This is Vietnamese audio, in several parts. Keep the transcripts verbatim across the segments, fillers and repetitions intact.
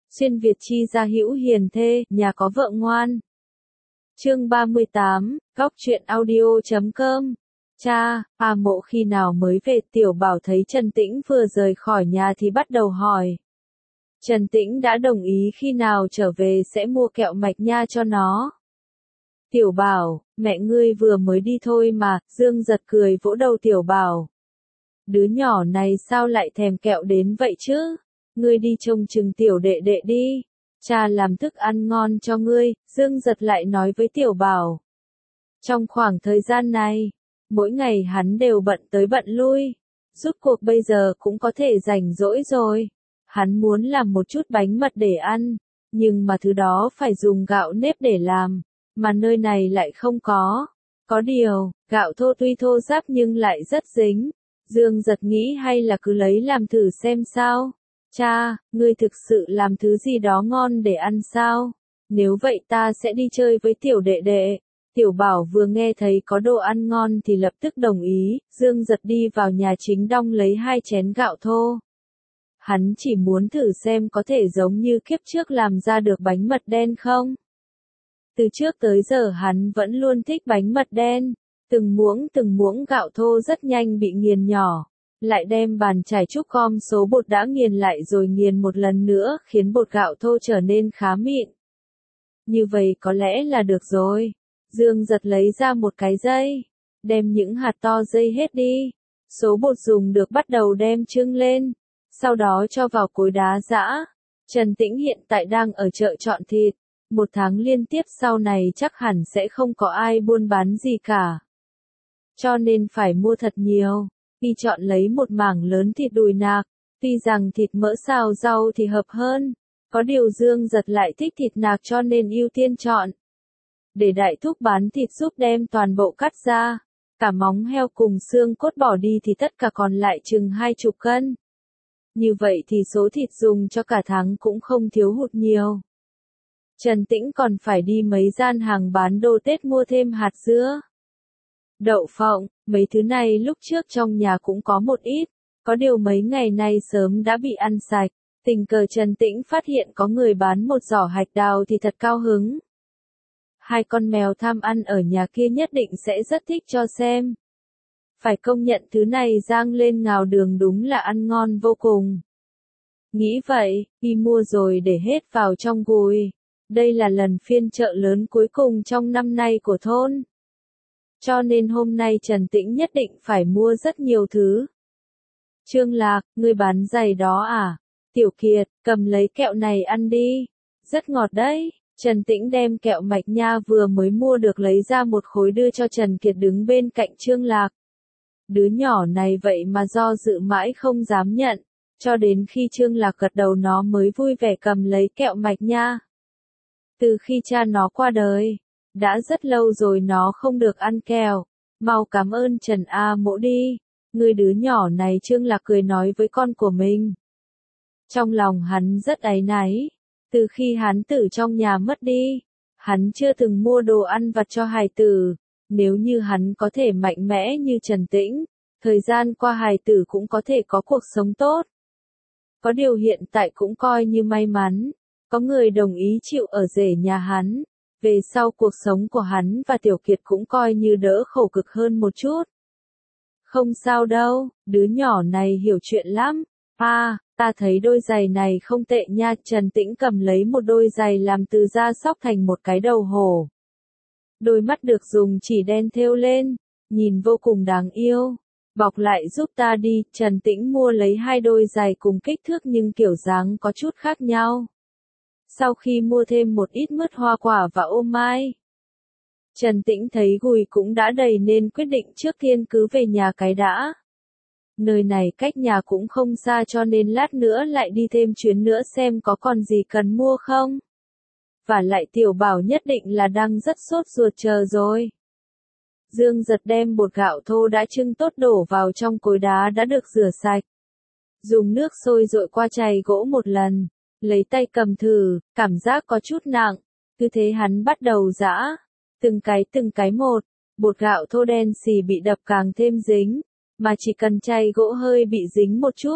Xuyên Việt chi gia hữu hiền thê, nhà có vợ ngoan. Chương ba mươi tám, góc truyện audio chấm com. Cha, à Mộ khi nào mới về? Tiểu Bảo thấy Trần Tĩnh vừa rời khỏi nhà thì bắt đầu hỏi. Trần Tĩnh đã đồng ý khi nào trở về sẽ mua kẹo mạch nha cho nó. Tiểu Bảo, mẹ ngươi vừa mới đi thôi mà. Dương giật cười vỗ đầu Tiểu Bảo. Đứa nhỏ này sao lại thèm kẹo đến vậy chứ? Ngươi đi trông chừng tiểu đệ đệ đi. Cha làm thức ăn ngon cho ngươi, Dương giật lại nói với Tiểu Bảo. Trong khoảng thời gian này, mỗi ngày hắn đều bận tới bận lui. Rốt cuộc bây giờ cũng có thể rảnh rỗi rồi. Hắn muốn làm một chút bánh mật để ăn, nhưng mà thứ đó phải dùng gạo nếp để làm, mà nơi này lại không có. Có điều, gạo thô tuy thô ráp nhưng lại rất dính. Dương giật nghĩ hay là cứ lấy làm thử xem sao. Cha, ngươi thực sự làm thứ gì đó ngon để ăn sao? Nếu vậy ta sẽ đi chơi với tiểu đệ đệ. Tiểu Bảo vừa nghe thấy có đồ ăn ngon thì lập tức đồng ý. Dương giật đi vào nhà chính đong lấy hai chén gạo thô. Hắn chỉ muốn thử xem có thể giống như kiếp trước làm ra được bánh mật đen không? Từ trước tới giờ hắn vẫn luôn thích bánh mật đen. Từng muỗng từng muỗng gạo thô rất nhanh bị nghiền nhỏ. Lại đem bàn chải trúc gom số bột đã nghiền lại rồi nghiền một lần nữa khiến bột gạo thô trở nên khá mịn. Như vậy có lẽ là được rồi. Dương giật lấy ra một cái dây. Đem những hạt to dây hết đi. Số bột dùng được bắt đầu đem trưng lên. Sau đó cho vào cối đá giã. Trần Tĩnh hiện tại đang ở chợ chọn thịt. Một tháng liên tiếp sau này chắc hẳn sẽ không có ai buôn bán gì cả. Cho nên phải mua thật nhiều. Đi chọn lấy một mảng lớn thịt đùi nạc. Tuy rằng thịt mỡ xào rau thì hợp hơn. Có điều Dương giật lại thích thịt nạc cho nên ưu tiên chọn. Để đại thúc bán thịt giúp đem toàn bộ cắt ra. Cả móng heo cùng xương cốt bỏ đi thì tất cả còn lại chừng hai chục cân. Như vậy thì số thịt dùng cho cả tháng cũng không thiếu hụt nhiều. Trần Tĩnh còn phải đi mấy gian hàng bán đồ Tết mua thêm hạt dưa, đậu phộng, mấy thứ này lúc trước trong nhà cũng có một ít, có điều mấy ngày nay sớm đã bị ăn sạch. Tình cờ Trần Tĩnh phát hiện có người bán một giỏ hạch đào thì thật cao hứng. Hai con mèo tham ăn ở nhà kia nhất định sẽ rất thích cho xem. Phải công nhận thứ này rang lên ngào đường đúng là ăn ngon vô cùng. Nghĩ vậy, đi mua rồi để hết vào trong gùi. Đây là lần phiên chợ lớn cuối cùng trong năm nay của thôn. Cho nên hôm nay Trần Tĩnh nhất định phải mua rất nhiều thứ. Trương Lạc, ngươi bán giày đó à? Tiểu Kiệt, cầm lấy kẹo này ăn đi. Rất ngọt đấy. Trần Tĩnh đem kẹo mạch nha vừa mới mua được lấy ra một khối đưa cho Trần Kiệt đứng bên cạnh Trương Lạc. Đứa nhỏ này vậy mà do dự mãi không dám nhận. Cho đến khi Trương Lạc gật đầu nó mới vui vẻ cầm lấy kẹo mạch nha. Từ khi cha nó qua đời, đã rất lâu rồi nó không được ăn kẹo. Mau cảm ơn Trần A Mỗ đi. Người đứa nhỏ này Trương Lạc cười nói với con của mình. Trong lòng hắn rất áy náy. Từ khi hắn tử trong nhà mất đi, hắn chưa từng mua đồ ăn vặt cho hài tử. Nếu như hắn có thể mạnh mẽ như Trần Tĩnh, thời gian qua hài tử cũng có thể có cuộc sống tốt. Có điều hiện tại cũng coi như may mắn. Có người đồng ý chịu ở rể nhà hắn. Về sau cuộc sống của hắn và Tiểu Kiệt cũng coi như đỡ khổ cực hơn một chút. Không sao đâu, đứa nhỏ này hiểu chuyện lắm. À, ta thấy đôi giày này không tệ nha. Trần Tĩnh cầm lấy một đôi giày làm từ da sóc thành một cái đầu hổ. Đôi mắt được dùng chỉ đen thêu lên, nhìn vô cùng đáng yêu. Bọc lại giúp ta đi. Trần Tĩnh mua lấy hai đôi giày cùng kích thước nhưng kiểu dáng có chút khác nhau. Sau khi mua thêm một ít mứt hoa quả và ô mai, Trần Tĩnh thấy gùi cũng đã đầy nên quyết định trước tiên cứ về nhà cái đã. Nơi này cách nhà cũng không xa cho nên lát nữa lại đi thêm chuyến nữa xem có còn gì cần mua không. Và lại Tiểu Bảo nhất định là đang rất sốt ruột chờ rồi. Dương giật đem bột gạo thô đã trưng tốt đổ vào trong cối đá đã được rửa sạch. Dùng nước sôi dội qua chày gỗ một lần. Lấy tay cầm thử, cảm giác có chút nặng. Cứ thế hắn bắt đầu giã. Từng cái từng cái một. Bột gạo thô đen xì bị đập càng thêm dính. Mà chỉ cần chày gỗ hơi bị dính một chút,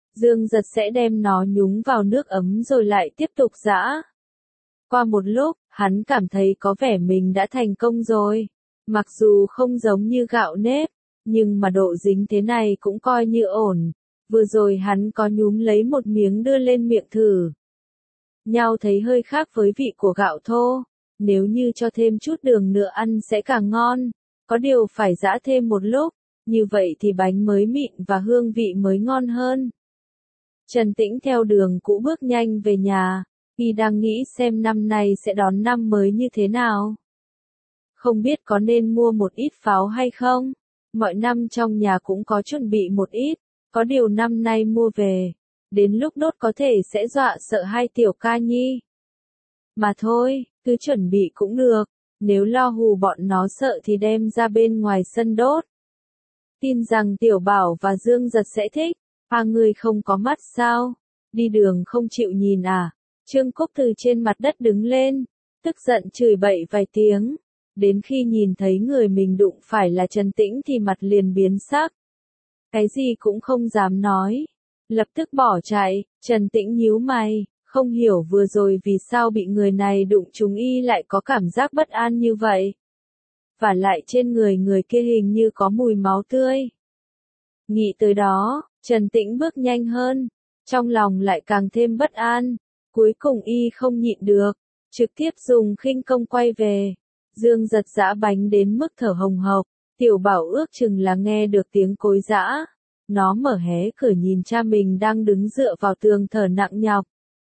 Dương Giật sẽ đem nó nhúng vào nước ấm rồi lại tiếp tục giã. Qua một lúc, hắn cảm thấy có vẻ mình đã thành công rồi. Mặc dù không giống như gạo nếp, nhưng mà độ dính thế này cũng coi như ổn. Vừa rồi hắn có nhúm lấy một miếng đưa lên miệng thử. Nhau thấy hơi khác với vị của gạo thô. Nếu như cho thêm chút đường nữa ăn sẽ càng ngon. Có điều phải giã thêm một lúc. Như vậy thì bánh mới mịn và hương vị mới ngon hơn. Trần Tĩnh theo đường cũ bước nhanh về nhà. Y đang nghĩ xem năm nay sẽ đón năm mới như thế nào. Không biết có nên mua một ít pháo hay không? Mọi năm trong nhà cũng có chuẩn bị một ít. Có điều năm nay mua về. Đến lúc đốt có thể sẽ dọa sợ hai tiểu ca nhi. Mà thôi, cứ chuẩn bị cũng được. Nếu lo hù bọn nó sợ thì đem ra bên ngoài sân đốt. Tin rằng Tiểu Bảo và Dương Giật sẽ thích. À, người không có mắt sao? Đi đường không chịu nhìn à? Trương Cúc từ trên mặt đất đứng lên, tức giận chửi bậy vài tiếng. Đến khi nhìn thấy người mình đụng phải là Trần Tĩnh thì mặt liền biến sắc. Cái gì cũng không dám nói. Lập tức bỏ chạy. Trần Tĩnh nhíu mày, không hiểu vừa rồi vì sao bị người này đụng trúng y lại có cảm giác bất an như vậy. Và lại trên người người kia hình như có mùi máu tươi. Nghĩ tới đó, Trần Tĩnh bước nhanh hơn. Trong lòng lại càng thêm bất an. Cuối cùng y không nhịn được, trực tiếp dùng khinh công quay về. Dương Giật giã bánh đến mức thở hồng hộc, Tiểu Bảo ước chừng là nghe được tiếng cối giã. Nó mở hé cửa nhìn cha mình đang đứng dựa vào tường thở nặng nhọc.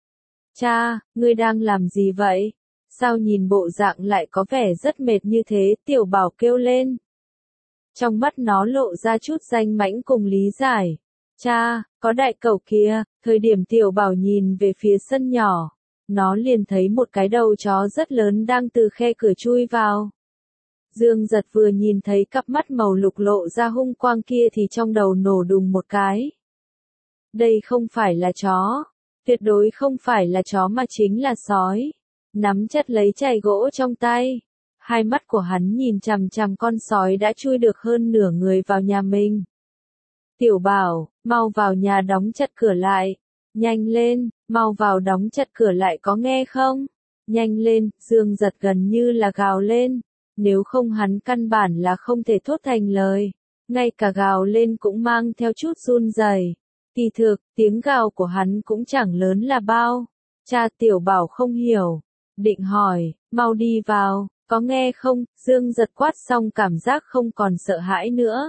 Cha, ngươi đang làm gì vậy? Sao nhìn bộ dạng lại có vẻ rất mệt như thế? Tiểu Bảo kêu lên. Trong mắt nó lộ ra chút danh mãnh cùng lý giải. Cha, có đại cẩu kia. Thời điểm Tiểu Bảo nhìn về phía sân nhỏ, nó liền thấy một cái đầu chó rất lớn đang từ khe cửa chui vào. Dương Giật vừa nhìn thấy cặp mắt màu lục lộ ra hung quang kia thì trong đầu nổ đùng một cái. Đây không phải là chó, tuyệt đối không phải là chó mà chính là sói. Nắm chặt lấy chày gỗ trong tay, hai mắt của hắn nhìn chằm chằm con sói đã chui được hơn nửa người vào nhà mình. Tiểu Bảo, mau vào nhà đóng chặt cửa lại. Nhanh lên, mau vào đóng chặt cửa lại có nghe không? Nhanh lên, Dương Giật gần như là gào lên. Nếu không hắn căn bản là không thể thốt thành lời. Ngay cả gào lên cũng mang theo chút run rẩy. Kỳ thực, tiếng gào của hắn cũng chẳng lớn là bao. Cha Tiểu Bảo không hiểu. Định hỏi, mau đi vào, có nghe không? Dương Giật quát xong cảm giác không còn sợ hãi nữa.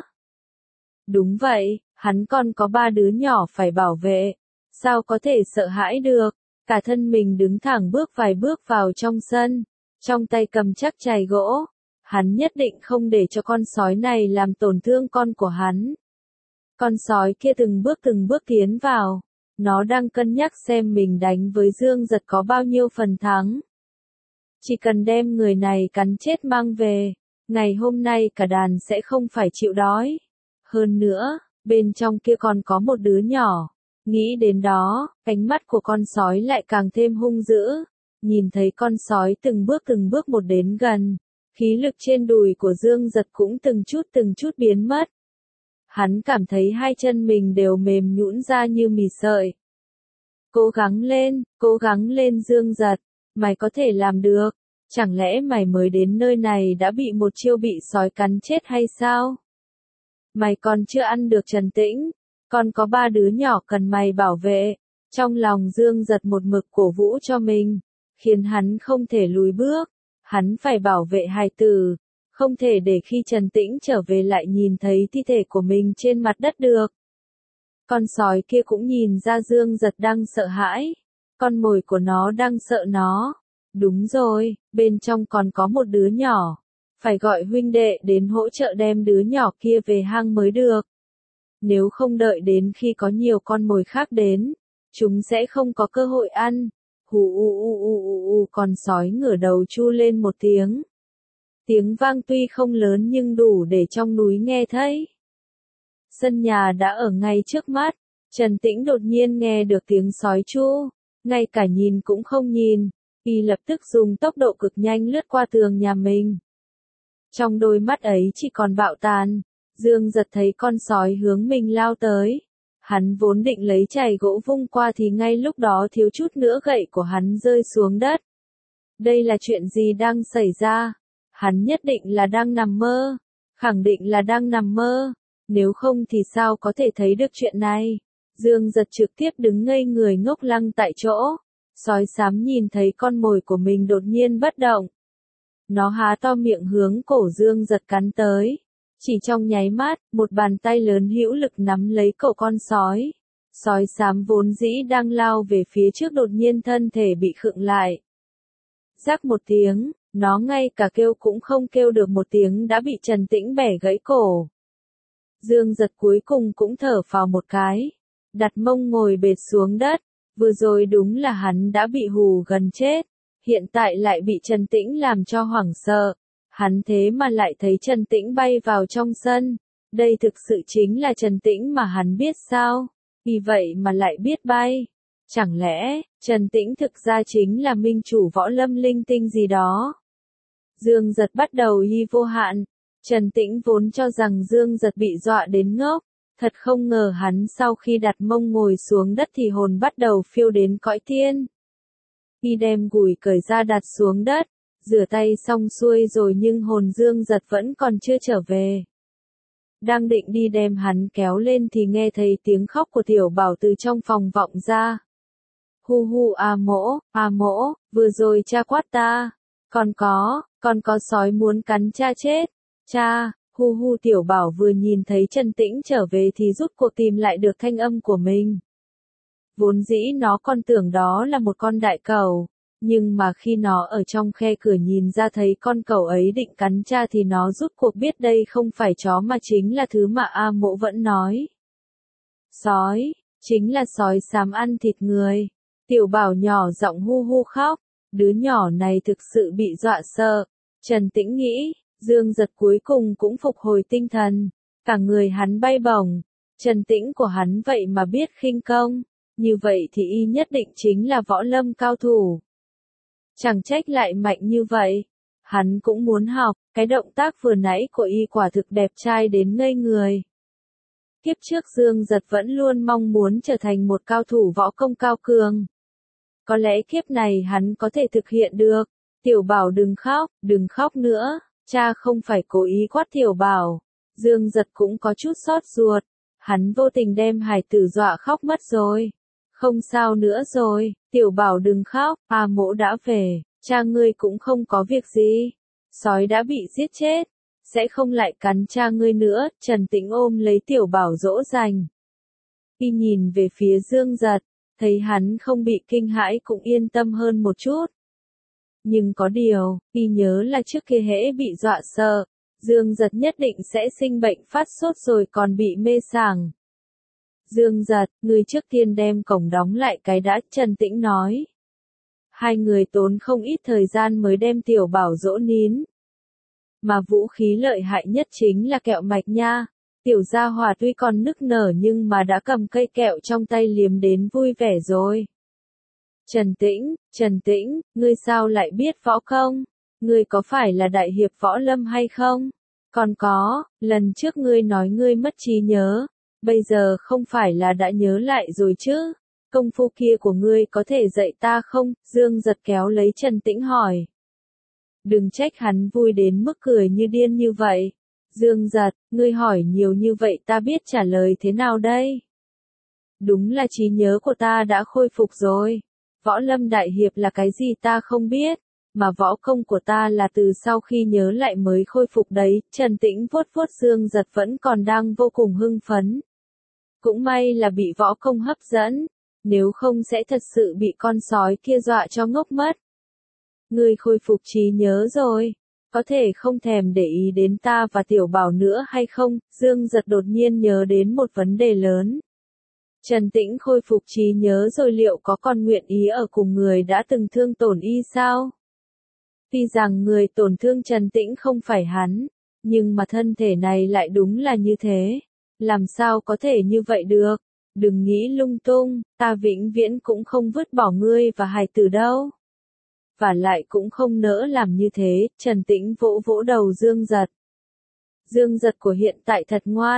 Đúng vậy, hắn còn có ba đứa nhỏ phải bảo vệ. Sao có thể sợ hãi được? Cả thân mình đứng thẳng bước vài bước vào trong sân. Trong tay cầm chắc chày gỗ. Hắn nhất định không để cho con sói này làm tổn thương con của hắn. Con sói kia từng bước từng bước tiến vào. Nó đang cân nhắc xem mình đánh với Dương Giật có bao nhiêu phần thắng. Chỉ cần đem người này cắn chết mang về. Ngày hôm nay cả đàn sẽ không phải chịu đói. Hơn nữa, bên trong kia còn có một đứa nhỏ. Nghĩ đến đó, ánh mắt của con sói lại càng thêm hung dữ. Nhìn thấy con sói từng bước từng bước một đến gần. Khí lực trên đùi của Dương Giật cũng từng chút từng chút biến mất. Hắn cảm thấy hai chân mình đều mềm nhũn ra như mì sợi. Cố gắng lên, cố gắng lên Dương Giật. Mày có thể làm được. Chẳng lẽ mày mới đến nơi này đã bị một chiêu bị sói cắn chết hay sao? Mày còn chưa ăn được Trần Tĩnh. Còn có ba đứa nhỏ cần mày bảo vệ. Trong lòng Dương Giật một mực cổ vũ cho mình. Khiến hắn không thể lùi bước. Hắn phải bảo vệ hài tử. Không thể để khi Trần Tĩnh trở về lại nhìn thấy thi thể của mình trên mặt đất được. Con sói kia cũng nhìn ra Dương Giật đang sợ hãi. Con mồi của nó đang sợ nó. Đúng rồi, bên trong còn có một đứa nhỏ. Phải gọi huynh đệ đến hỗ trợ đem đứa nhỏ kia về hang mới được. Nếu không đợi đến khi có nhiều con mồi khác đến, chúng sẽ không có cơ hội ăn. Hù u u u u u, con sói ngửa đầu chu lên một tiếng. Tiếng vang tuy không lớn nhưng đủ để trong núi nghe thấy. Sân nhà đã ở ngay trước mắt. Trần Tĩnh đột nhiên nghe được tiếng sói chu. Ngay cả nhìn cũng không nhìn. Y lập tức dùng tốc độ cực nhanh lướt qua tường nhà mình. Trong đôi mắt ấy chỉ còn bạo tàn. Dương Giật thấy con sói hướng mình lao tới. Hắn vốn định lấy chày gỗ vung qua thì ngay lúc đó thiếu chút nữa gậy của hắn rơi xuống đất. Đây là chuyện gì đang xảy ra? Hắn nhất định là đang nằm mơ. Khẳng định là đang nằm mơ. Nếu không thì sao có thể thấy được chuyện này? Dương Giật trực tiếp đứng ngây người ngốc lăng tại chỗ. Sói xám nhìn thấy con mồi của mình đột nhiên bất động. Nó há to miệng hướng cổ Dương Giật cắn tới. Chỉ trong nháy mắt, một bàn tay lớn hữu lực nắm lấy cổ con sói. Sói xám vốn dĩ đang lao về phía trước đột nhiên thân thể bị khựng lại. Rắc một tiếng, nó ngay cả kêu cũng không kêu được một tiếng đã bị Trần Tĩnh bẻ gãy cổ. Dương Giật cuối cùng cũng thở phào một cái. Đặt mông ngồi bệt xuống đất. Vừa rồi đúng là hắn đã bị hù gần chết. Hiện tại lại bị Trần Tĩnh làm cho hoảng sợ. Hắn thế mà lại thấy Trần Tĩnh bay vào trong sân. Đây thực sự chính là Trần Tĩnh mà hắn biết sao? Vì vậy mà lại biết bay. Chẳng lẽ, Trần Tĩnh thực ra chính là minh chủ võ lâm linh tinh gì đó? Dương Giật bắt đầu hy vô hạn. Trần Tĩnh vốn cho rằng Dương Giật bị dọa đến ngốc. Thật không ngờ hắn sau khi đặt mông ngồi xuống đất thì hồn bắt đầu phiêu đến cõi tiên. Y đem gùi cởi ra đặt xuống đất. Rửa tay xong xuôi rồi nhưng hồn Dương Giật vẫn còn chưa trở về. Đang định đi đem hắn kéo lên thì nghe thấy tiếng khóc của Tiểu Bảo từ trong phòng vọng ra. Hu hu à mỗ, à mỗ, vừa rồi cha quát ta. Còn có, còn có sói muốn cắn cha chết. Cha, hu hu Tiểu Bảo vừa nhìn thấy Trần Tĩnh trở về thì rút cuộc tìm lại được thanh âm của mình. Vốn dĩ nó còn tưởng đó là một con đại cẩu. Nhưng mà khi nó ở trong khe cửa nhìn ra thấy con cẩu ấy định cắn cha thì nó rút cuộc biết đây không phải chó mà chính là thứ mà A Mỗ vẫn nói. Sói, chính là sói xám ăn thịt người. Tiểu Bảo nhỏ giọng hu hu khóc, đứa nhỏ này thực sự bị dọa sợ. Trần Tĩnh nghĩ, Dương Giật cuối cùng cũng phục hồi tinh thần, cả người hắn bay bổng. Trần Tĩnh của hắn vậy mà biết khinh công, như vậy thì y nhất định chính là võ lâm cao thủ. Chẳng trách lại mạnh như vậy. Hắn cũng muốn học, cái động tác vừa nãy của y quả thực đẹp trai đến ngây người. Kiếp trước Dương Giật vẫn luôn mong muốn trở thành một cao thủ võ công cao cường. Có lẽ kiếp này hắn có thể thực hiện được. Tiểu Bảo đừng khóc, đừng khóc nữa. Cha không phải cố ý quát Tiểu Bảo. Dương Giật cũng có chút xót ruột. Hắn vô tình đem hài tử dọa khóc mất rồi. Không sao nữa rồi, Tiểu Bảo đừng khóc, A Mỗ đã về, cha ngươi cũng không có việc gì. Sói đã bị giết chết, sẽ không lại cắn cha ngươi nữa. Trần Tĩnh ôm lấy Tiểu Bảo dỗ dành. Y nhìn về phía Dương Giật, thấy hắn không bị kinh hãi cũng yên tâm hơn một chút. Nhưng có điều, y nhớ là trước kia hễ bị dọa sợ, Dương Giật nhất định sẽ sinh bệnh phát sốt rồi còn bị mê sảng. Dương Giật, người trước tiên đem cổng đóng lại cái đã, Trần Tĩnh nói. Hai người tốn không ít thời gian mới đem Tiểu Bảo dỗ nín. Mà vũ khí lợi hại nhất chính là kẹo mạch nha. Tiểu gia hỏa tuy còn nức nở nhưng mà đã cầm cây kẹo trong tay liếm đến vui vẻ rồi. Trần Tĩnh, Trần Tĩnh, ngươi sao lại biết võ công? Ngươi có phải là đại hiệp võ lâm hay không? Còn có, lần trước ngươi nói ngươi mất trí nhớ. Bây giờ không phải là đã nhớ lại rồi chứ? Công phu kia của ngươi có thể dạy ta không? Dương Giật kéo lấy Trần Tĩnh hỏi. Đừng trách hắn vui đến mức cười như điên như vậy. Dương Giật, ngươi hỏi nhiều như vậy ta biết trả lời thế nào đây? Đúng là trí nhớ của ta đã khôi phục rồi. Võ lâm đại hiệp là cái gì ta không biết, mà võ công của ta là từ sau khi nhớ lại mới khôi phục đấy. Trần Tĩnh vuốt vuốt Dương Giật vẫn còn đang vô cùng hưng phấn. Cũng may là bị võ công hấp dẫn, nếu không sẽ thật sự bị con sói kia dọa cho ngốc mất. Ngươi khôi phục trí nhớ rồi, có thể không thèm để ý đến ta và Tiểu Bảo nữa hay không? Dương Giật đột nhiên nhớ đến một vấn đề lớn. Trần Tĩnh khôi phục trí nhớ rồi liệu có còn nguyện ý ở cùng người đã từng thương tổn y sao? Tuy rằng người tổn thương Trần Tĩnh không phải hắn, nhưng mà thân thể này lại đúng là như thế. Làm sao có thể như vậy được? Đừng nghĩ lung tung, ta vĩnh viễn cũng không vứt bỏ ngươi và hài tử đâu. Và lại cũng không nỡ làm như thế. Trần Tĩnh vỗ vỗ đầu Dương Giật. Dương Giật của hiện tại thật ngoan,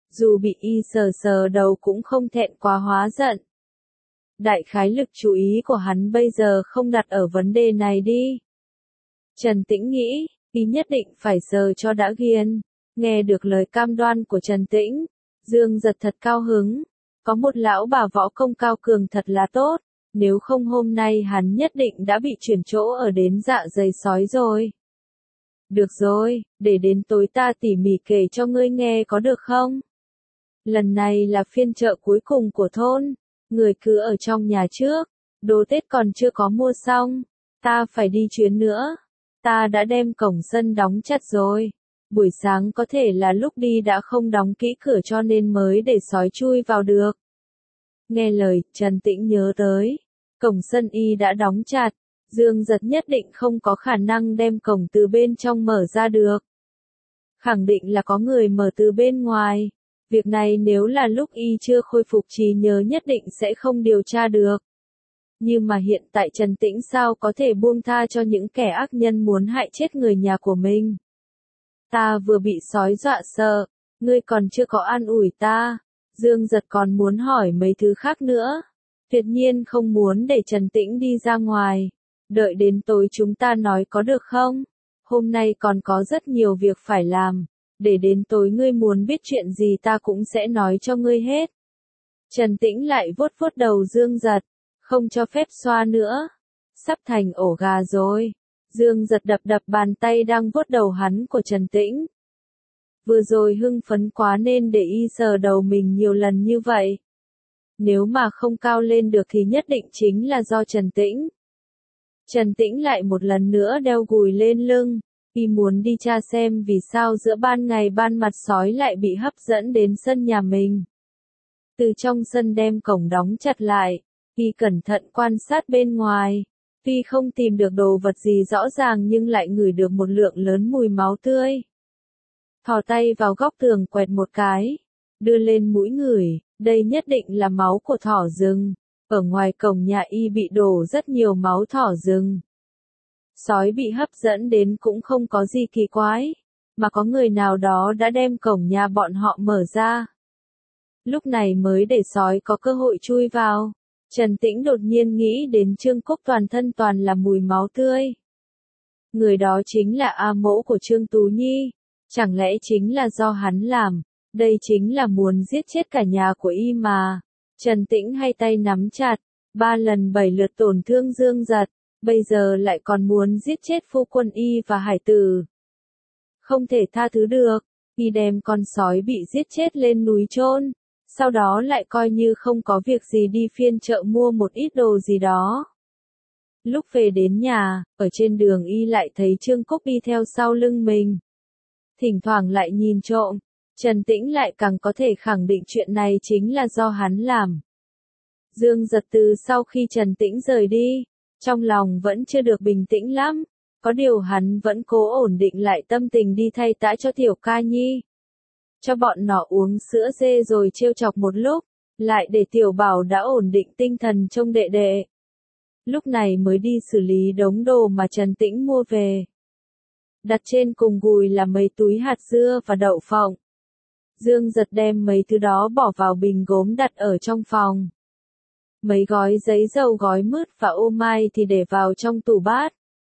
dù bị y sờ sờ đầu cũng không thẹn quá hóa giận. Đại khái lực chú ý của hắn bây giờ không đặt ở vấn đề này đi. Trần Tĩnh nghĩ, y nhất định phải sờ cho đã ghiền. Nghe được lời cam đoan của Trần Tĩnh, Dương Giật thật cao hứng. Có một lão bà võ công cao cường thật là tốt, nếu không hôm nay hắn nhất định đã bị chuyển chỗ ở đến dạ dày sói rồi. Được rồi, để đến tối ta tỉ mỉ kể cho ngươi nghe có được không? Lần này là phiên chợ cuối cùng của thôn, người cứ ở trong nhà trước, đồ Tết còn chưa có mua xong, ta phải đi chuyến nữa. Ta đã đem cổng sân đóng chặt rồi. Buổi sáng có thể là lúc đi đã không đóng kỹ cửa cho nên mới để sói chui vào được. Nghe lời, Trần Tĩnh nhớ tới. Cổng sân y đã đóng chặt. Dương Giật nhất định không có khả năng đem cổng từ bên trong mở ra được. Khẳng định là có người mở từ bên ngoài. Việc này nếu là lúc y chưa khôi phục trí nhớ nhất định sẽ không điều tra được. Nhưng mà hiện tại Trần Tĩnh sao có thể buông tha cho những kẻ ác nhân muốn hại chết người nhà của mình. Ta vừa bị sói dọa sợ, ngươi còn chưa có an ủi ta. Dương Giật còn muốn hỏi mấy thứ khác nữa. Tuyệt nhiên không muốn để Trần Tĩnh đi ra ngoài. Đợi đến tối chúng ta nói có được không? Hôm nay còn có rất nhiều việc phải làm. Để đến tối ngươi muốn biết chuyện gì ta cũng sẽ nói cho ngươi hết. Trần Tĩnh lại vuốt vuốt đầu Dương Giật. Không cho phép xoa nữa. Sắp thành ổ gà rồi. Dương Giật đập đập bàn tay đang vuốt đầu hắn của Trần Tĩnh. Vừa rồi hưng phấn quá nên để y sờ đầu mình nhiều lần như vậy. Nếu mà không cao lên được thì nhất định chính là do Trần Tĩnh. Trần Tĩnh lại một lần nữa đeo gùi lên lưng. Y muốn đi tra xem vì sao giữa ban ngày ban mặt sói lại bị hấp dẫn đến sân nhà mình. Từ trong sân đem cổng đóng chặt lại. Y cẩn thận quan sát bên ngoài. Tuy không tìm được đồ vật gì rõ ràng nhưng lại ngửi được một lượng lớn mùi máu tươi. Thò tay vào góc tường quẹt một cái. Đưa lên mũi ngửi. Đây nhất định là máu của thỏ rừng. Ở ngoài cổng nhà y bị đổ rất nhiều máu thỏ rừng. Sói bị hấp dẫn đến cũng không có gì kỳ quái. Mà có người nào đó đã đem cổng nhà bọn họ mở ra. Lúc này mới để sói có cơ hội chui vào. Trần Tĩnh đột nhiên nghĩ đến Trương Cúc toàn thân toàn là mùi máu tươi. Người đó chính là A mẫu của Trương Tú Nhi. Chẳng lẽ chính là do hắn làm? Đây chính là muốn giết chết cả nhà của y mà. Trần Tĩnh hai tay nắm chặt. Ba lần bảy lượt tổn thương Dương Giật. Bây giờ lại còn muốn giết chết phu quân y và hải tử. Không thể tha thứ được. Y đem con sói bị giết chết lên núi chôn. Sau đó lại coi như không có việc gì đi phiên chợ mua một ít đồ gì đó. Lúc về đến nhà, ở trên đường y lại thấy Trương Cúc đi theo sau lưng mình. Thỉnh thoảng lại nhìn trộm, Trần Tĩnh lại càng có thể khẳng định chuyện này chính là do hắn làm. Dương Giật từ sau khi Trần Tĩnh rời đi, trong lòng vẫn chưa được bình tĩnh lắm, có điều hắn vẫn cố ổn định lại tâm tình đi thay tã cho Tiểu Ca Nhi. Cho bọn nó uống sữa dê rồi trêu chọc một lúc, lại để Tiểu Bảo đã ổn định tinh thần trông đệ đệ. Lúc này mới đi xử lý đống đồ mà Trần Tĩnh mua về. Đặt trên cùng gùi là mấy túi hạt dưa và đậu phộng. Dương Giật đem mấy thứ đó bỏ vào bình gốm đặt ở trong phòng. Mấy gói giấy dầu gói mứt và ô mai thì để vào trong tủ bát.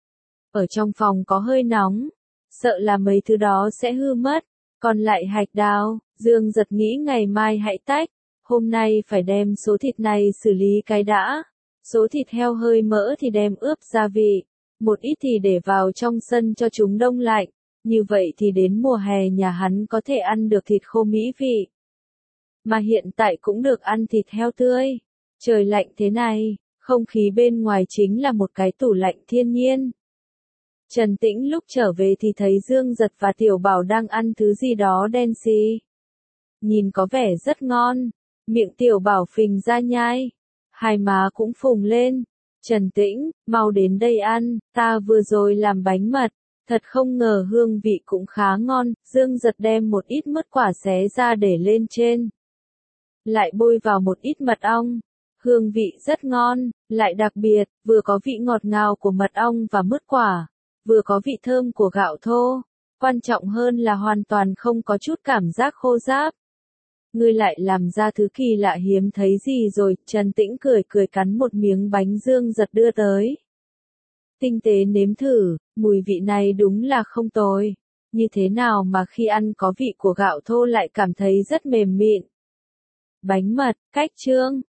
Ở trong phòng có hơi nóng, sợ là mấy thứ đó sẽ hư mất. Còn lại hạch đào, Dương Giật nghĩ ngày mai hãy tách, hôm nay phải đem số thịt này xử lý cái đã. Số thịt heo hơi mỡ thì đem ướp gia vị, một ít thì để vào trong sân cho chúng đông lạnh, như vậy thì đến mùa hè nhà hắn có thể ăn được thịt khô mỹ vị. Mà hiện tại cũng được ăn thịt heo tươi. Trời lạnh thế này, không khí bên ngoài chính là một cái tủ lạnh thiên nhiên. Trần Tĩnh lúc trở về thì thấy Dương Giật và Tiểu Bảo đang ăn thứ gì đó đen xì. Nhìn có vẻ rất ngon, miệng Tiểu Bảo phình ra nhai, hai má cũng phùng lên. Trần Tĩnh, mau đến đây ăn, ta vừa rồi làm bánh mật, thật không ngờ hương vị cũng khá ngon. Dương Giật đem một ít mứt quả xé ra để lên trên. Lại bôi vào một ít mật ong. Hương vị rất ngon, lại đặc biệt, vừa có vị ngọt ngào của mật ong và mứt quả, vừa có vị thơm của gạo thô. Quan trọng hơn là hoàn toàn không có chút cảm giác khô ráp. ngươi lại làm ra thứ kỳ lạ hiếm thấy gì rồi, Trần Tĩnh cười cười cắn một miếng bánh Dương Giật đưa tới. Tinh tế nếm thử, mùi vị này đúng là không tồi. Như thế nào mà khi ăn có vị của gạo thô lại cảm thấy rất mềm mịn. Bánh mật, cách chương.